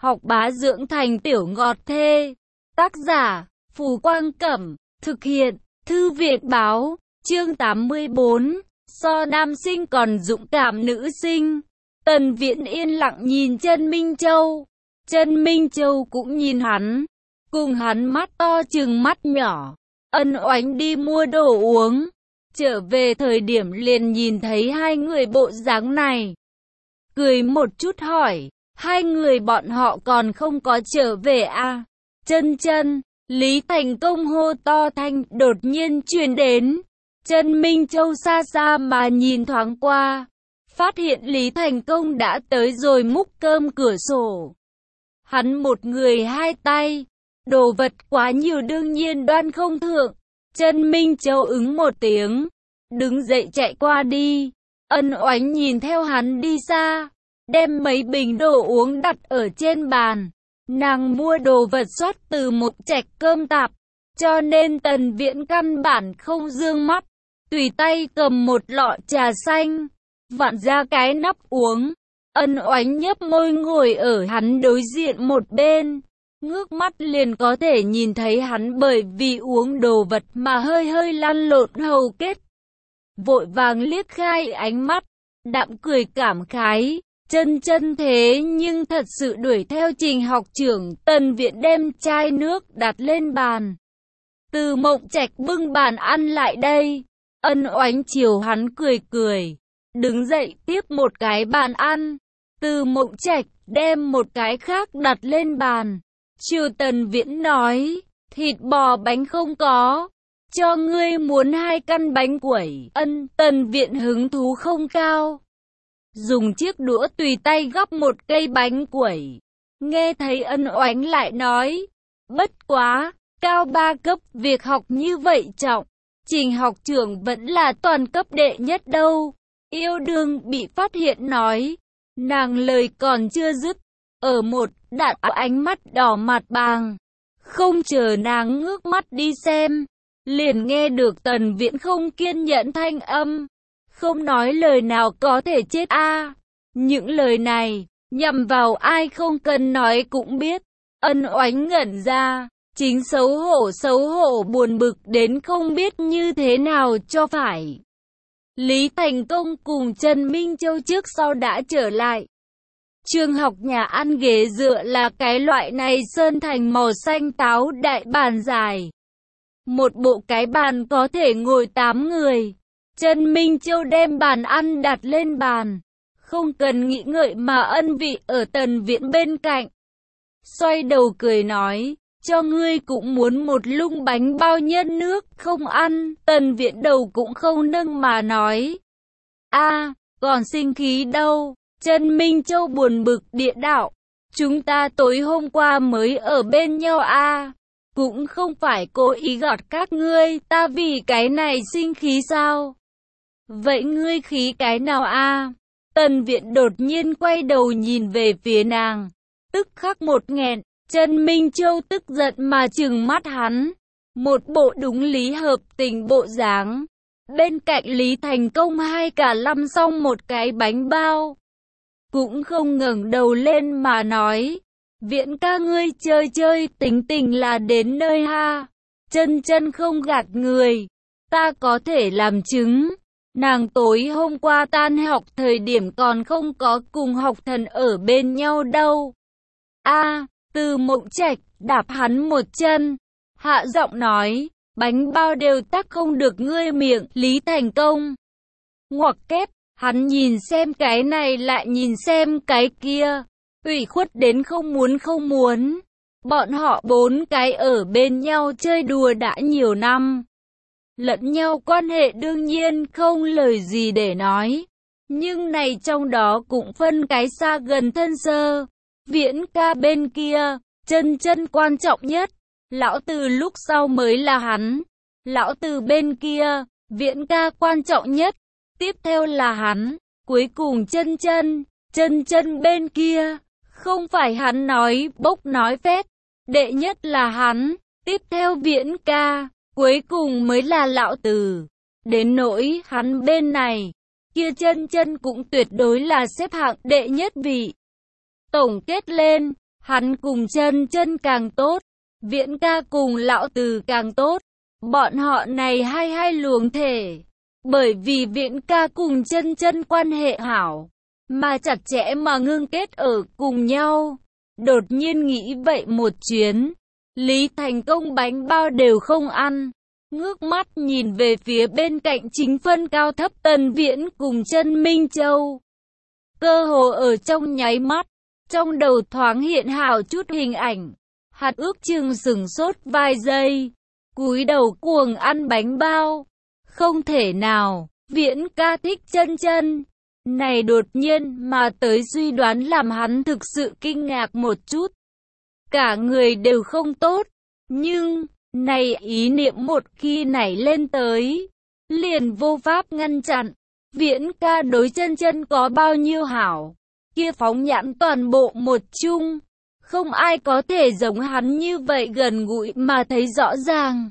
học bá dưỡng thành tiểu ngọt thê. Tác giả, Phù Quang Cẩm, thực hiện, Thư viện Báo, chương 84, so nam sinh còn dũng cảm nữ sinh. Tần Viễn yên lặng nhìn Chân Minh Châu. Chân Minh Châu cũng nhìn hắn, cùng hắn mắt to chừng mắt nhỏ. Ân Oánh đi mua đồ uống, trở về thời điểm liền nhìn thấy hai người bộ dáng này. Cười một chút hỏi, hai người bọn họ còn không có trở về à? Chân Chân, Lý Thành Công hô to thanh đột nhiên truyền đến. Chân Minh Châu xa xa mà nhìn thoáng qua, phát hiện Lý Thành Công đã tới rồi múc cơm cửa sổ. Hắn một người hai tay, đồ vật quá nhiều đương nhiên đoan không thượng. Chân Minh Châu ứng một tiếng, đứng dậy chạy qua đi. Ân Oánh nhìn theo hắn đi xa, đem mấy bình đồ uống đặt ở trên bàn. Nàng mua đồ vật xuất từ một trạch cơm tạp, cho nên Tần Viễn căn bản không dương mắt, tùy tay cầm một lọ trà xanh, vặn ra cái nắp uống. Ân Oánh nhấp môi ngồi ở hắn đối diện một bên, ngước mắt liền có thể nhìn thấy hắn bởi vì uống đồ vật mà hơi hơi lăn lộn hầu kết. Vội vàng liếc khai ánh mắt, đạm cười cảm khái. Chân Chân thế nhưng thật sự đuổi theo Trình học trưởng. Tần Viễn đem chai nước đặt lên bàn. Từ Mộng Trạch bưng bàn ăn lại đây. Ân Oánh chiều hắn cười cười, đứng dậy tiếp một cái bàn ăn. Từ Mộng Trạch đem một cái khác đặt lên bàn. Chiều Tần Viễn nói, thịt bò bánh không có, cho ngươi muốn 2 căn bánh quẩy. Tần Viễn hứng thú không cao, dùng chiếc đũa tùy tay gắp một cây bánh quẩy. Nghe thấy Ân Oánh lại nói, bất quá, cao 3 cấp việc học như vậy trọng, Trình học trưởng vẫn là toàn cấp đệ nhất đâu. Yêu đương bị phát hiện nói, nàng lời còn chưa dứt, ở một đạn ánh mắt đỏ mặt bàng. Không chờ nàng ngước mắt đi xem, liền nghe được Tần Viễn không kiên nhẫn thanh âm. Không nói lời nào có thể chết a. Những lời này, nhằm vào ai không cần nói cũng biết. Ân Oánh ngẩn ra, chính xấu hổ buồn bực đến không biết như thế nào cho phải. Lý Thành Công cùng Trần Minh Châu trước sau đã trở lại. Trường học nhà ăn ghế dựa là cái loại này sơn thành màu xanh táo đại bàn dài. Một bộ cái bàn có thể ngồi 8 người. Trần Minh Châu đem bàn ăn đặt lên bàn, không cần nghĩ ngợi mà ân vị ở Tần Viễn bên cạnh. Xoay đầu cười nói, cho ngươi cũng muốn một lung bánh bao nhân nước không ăn. Tần Viễn đầu cũng không nâng mà nói, a, còn sinh khí đâu. Trần Minh Châu buồn bực địa đạo, chúng ta tối hôm qua mới ở bên nhau a, cũng không phải cố ý gọt các ngươi, ta vì cái này sinh khí sao? Vậy ngươi khí cái nào a? Tần Viễn đột nhiên quay đầu nhìn về phía nàng, tức khắc một nghẹn. Trần Minh Châu tức giận mà trừng mắt hắn, một bộ đúng lý hợp tình bộ dáng. Bên cạnh Lý Thành Công hai cả lăm xong một cái bánh bao, cũng không ngẩng đầu lên mà nói, Viễn ca ngươi chơi chơi tính tình là đến nơi ha. Chân Chân không gạt người, ta có thể làm chứng. Nàng tối hôm qua tan học thời điểm còn không có cùng học thần ở bên nhau đâu. A, Từ Mộng Trạch đạp hắn một chân, hạ giọng nói, bánh bao đều tắc không được ngươi miệng. Lý Thành Công ngoặc kép, hắn nhìn xem cái này lại nhìn xem cái kia, ủy khuất đến không muốn. Bọn họ 4 cái ở bên nhau chơi đùa đã nhiều năm, lẫn nhau quan hệ đương nhiên không lời gì để nói, nhưng này trong đó cũng phân cái xa gần thân sơ. Viễn ca bên kia, Chân Chân quan trọng nhất, lão Từ lúc sau mới là hắn. Lão Từ bên kia, Viễn ca quan trọng nhất, tiếp theo là hắn, cuối cùng Chân Chân. Chân Chân bên kia, không phải hắn nói bốc nói phét, đệ nhất là hắn, tiếp theo Viễn ca, cuối cùng mới là lão Từ. Đến nỗi hắn bên này, kia Chân Chân cũng tuyệt đối là xếp hạng đệ nhất vị. Tổng kết lên, Hắn cùng Chân Chân càng tốt, Viễn ca cùng Lão Từ càng tốt. Bọn họ này hai luồng thể. Bởi vì Viễn ca cùng Chân Chân quan hệ hảo, mà chặt chẽ mà ngưng kết ở cùng nhau. Đột nhiên nghĩ vậy một chuyến, Lý Thành Công bánh bao đều không ăn. Ngước mắt nhìn về phía bên cạnh chính phân cao thấp Tần Viễn cùng Chân Minh Châu. Cơ hồ ở trong nháy mắt, trong đầu thoáng hiện hào chút hình ảnh. Hắn ước chừng sửng sốt vài giây, cúi đầu cuồng ăn bánh bao. Không thể nào, Viễn ca thích Chân Chân. Này đột nhiên mà tới suy đoán làm hắn thực sự kinh ngạc một chút. Cả người đều không tốt, nhưng này ý niệm một khi nảy lên tới, liền vô pháp ngăn chặn. Viễn ca đối Chân Chân có bao nhiêu hảo, kia phóng nhãn toàn bộ một chung, không ai có thể giống hắn như vậy gần gũi mà thấy rõ ràng.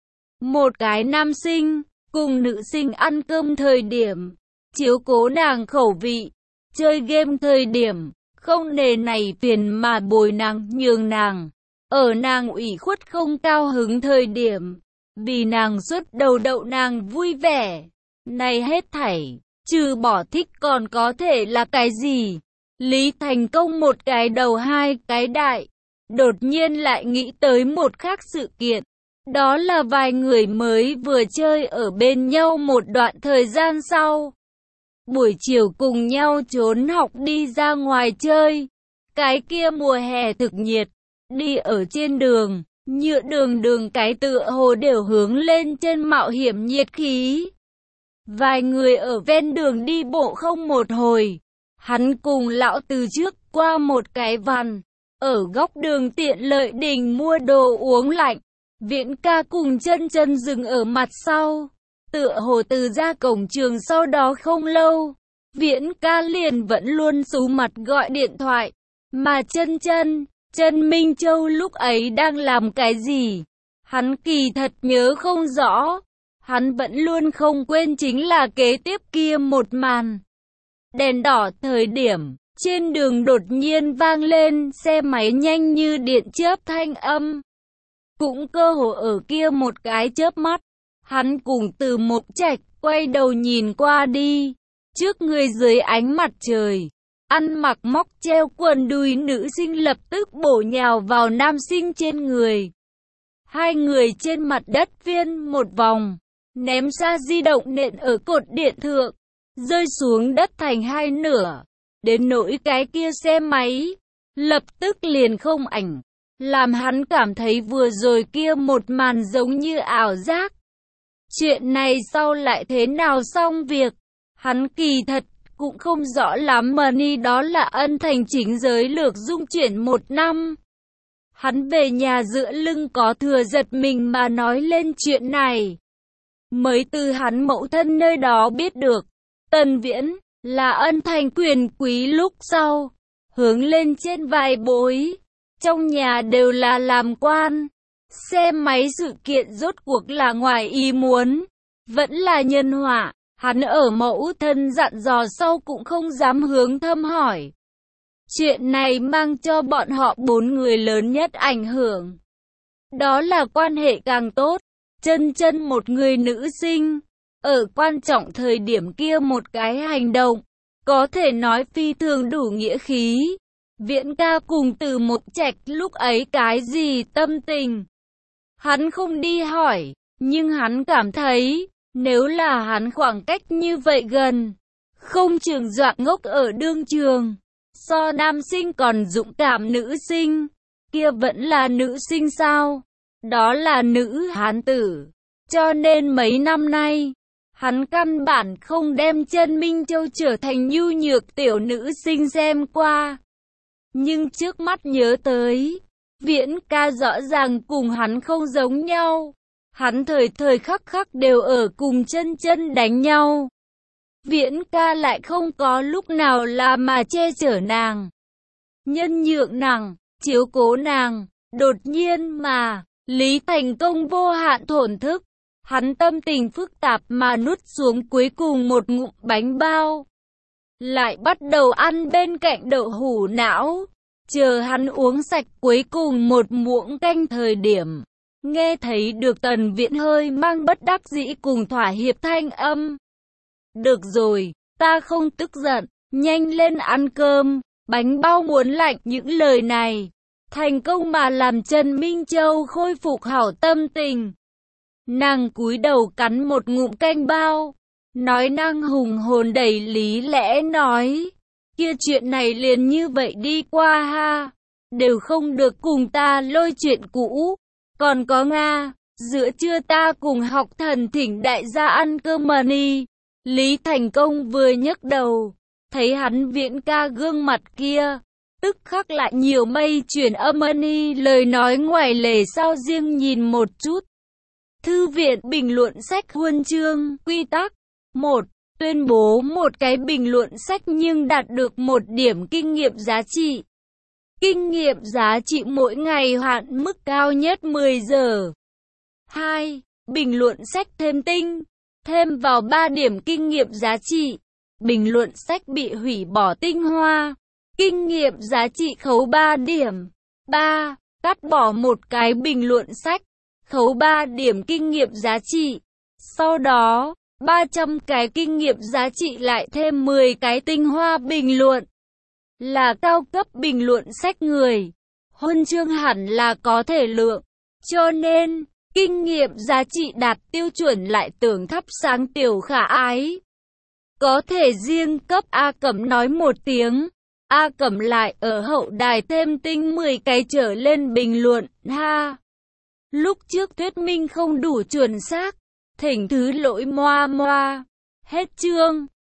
Một cái nam sinh cùng nữ sinh ăn cơm thời điểm, chiếu cố nàng khẩu vị, chơi game thời điểm, không nề này phiền mà bồi nàng nhường nàng. Ở nàng ủy khuất không cao hứng thời điểm, vì nàng suốt đầu đậu nàng vui vẻ. Này hết thảy, trừ bỏ thích còn có thể là cái gì? Lý Thành Công một cái đầu hai cái đại, đột nhiên lại nghĩ tới một khác sự kiện. Đó là vài người mới vừa chơi ở bên nhau một đoạn thời gian sau. Buổi chiều cùng nhau trốn học đi ra ngoài chơi. Cái kia mùa hè thực nhiệt, đi ở trên đường, nhựa đường cái tựa hồ đều hướng lên trên mạo hiểm nhiệt khí. Vài người ở ven đường đi bộ không một hồi. Hắn cùng Lão Từ trước qua một cái vằn, ở góc đường tiện lợi đình mua đồ uống lạnh. Viễn ca cùng Chân Chân dừng ở mặt sau, tựa hồ từ ra cổng trường sau đó không lâu. Viễn ca liền vẫn luôn sú mặt gọi điện thoại, mà Chân Minh Châu lúc ấy đang làm cái gì? Hắn kỳ thật nhớ không rõ, hắn vẫn luôn không quên chính là kế tiếp kia một màn. Đèn đỏ thời điểm, trên đường đột nhiên vang lên xe máy nhanh như điện chớp thanh âm. Cũng cơ hồ ở kia một cái chớp mắt, hắn cùng Từ Mộc Trạch quay đầu nhìn qua đi. Trước người dưới ánh mặt trời, ăn mặc móc treo quần đùi nữ sinh lập tức bổ nhào vào nam sinh trên người. Hai người trên mặt đất viên một vòng, ném ra di động nện ở cột điện thượng, rơi xuống đất thành hai nửa. Đến nỗi cái kia xe máy, lập tức liền không ảnh, làm hắn cảm thấy vừa rồi kia một màn giống như ảo giác. Chuyện này sau lại thế nào xong việc, hắn kỳ thật cũng không rõ lắm mà ni đó là ân thành chính giới lược dung chuyển một năm. Hắn về nhà dựa lưng có thừa giật mình mà nói lên chuyện này. Mới từ hắn mẫu thân nơi đó biết được, Tần Viễn là ân thành quyền quý lúc sau, hướng lên trên vài bối, trong nhà đều là làm quan. Xe máy sự kiện rốt cuộc là ngoài ý muốn, vẫn là nhân họa. Hắn ở mẫu thân dặn dò sau cũng không dám hướng thâm hỏi. Chuyện này mang cho bọn họ bốn người lớn nhất ảnh hưởng. Đó là quan hệ càng tốt. Chân Chân một người nữ sinh, ở quan trọng thời điểm kia một cái hành động, có thể nói phi thường đủ nghĩa khí. Viễn ca cùng Từ Mộc Trạch lúc ấy cái gì tâm tình? Hắn không đi hỏi, nhưng hắn cảm thấy, nếu là hắn khoảng cách như vậy gần, không chừng dọa ngốc ở đương trường. So nam sinh còn dũng cảm nữ sinh, kia vẫn là nữ sinh sao? Đó là nữ hán tử. Cho nên mấy năm nay, hắn căn bản không đem Chân Minh Châu trở thành nhu nhược tiểu nữ sinh xem qua. Nhưng trước mắt nhớ tới, Viễn ca rõ ràng cùng hắn không giống nhau. Hắn thời thời khắc khắc đều ở cùng Chân Chân đánh nhau. Viễn ca lại không có lúc nào là mà che chở nàng, nhân nhượng nàng, chiếu cố nàng. Đột nhiên mà, Lý Thành Công vô hạn thổn thức. Hắn tâm tình phức tạp mà nuốt xuống cuối cùng một ngụm bánh bao. Lại bắt đầu ăn bên cạnh đậu hũ não. Chờ hắn uống sạch cuối cùng một muỗng canh thời điểm, nghe thấy được Tần Viễn hơi mang bất đắc dĩ cùng thỏa hiệp thanh âm. Được rồi, ta không tức giận, nhanh lên ăn cơm, bánh bao muốn lạnh. Những lời này thành công mà làm Trần Minh Châu khôi phục hảo tâm tình. Nàng cúi đầu cắn một ngụm canh bao, nói năng hùng hồn đầy lý lẽ nói, kia chuyện này liền như vậy đi qua ha, đều không được cùng ta lôi chuyện cũ. Còn có Nga, giữa trưa ta cùng học thần thỉnh đại gia ăn cơm mà đi. Lý Thành Công vừa nhấc đầu, thấy hắn Viễn ca gương mặt kia, tức khắc lại nhiều mây chuyển âm ân lời nói ngoài lề sao riêng nhìn một chút. Thư viện bình luận sách huân chương, quy tắc. 1. Tuyên bố một cái bình luận sách nhưng đạt được 1 điểm kinh nghiệm giá trị. Kinh nghiệm giá trị mỗi ngày hạn mức cao nhất 10 giờ. 2. Bình luận sách thêm tinh, thêm vào 3 điểm kinh nghiệm giá trị. Bình luận sách bị hủy bỏ tinh hoa, kinh nghiệm giá trị khấu 3 điểm. 3. Cắt bỏ một cái bình luận sách, khấu 3 điểm kinh nghiệm giá trị. Sau đó, 300 cái kinh nghiệm giá trị lại thêm 10 cái tinh hoa bình luận. Là cao cấp bình luận sách người, huân chương hẳn là có thể lượng. Cho nên, kinh nghiệm giá trị đạt tiêu chuẩn lại tưởng thắp sáng tiểu khả ái. Có thể riêng cấp A Cẩm nói một tiếng, A Cẩm lại ở hậu đài thêm tinh 10 cái trở lên bình luận, ha. Lúc trước thuyết minh không đủ chuẩn xác, thỉnh thứ lỗi moa moa. Hết chương.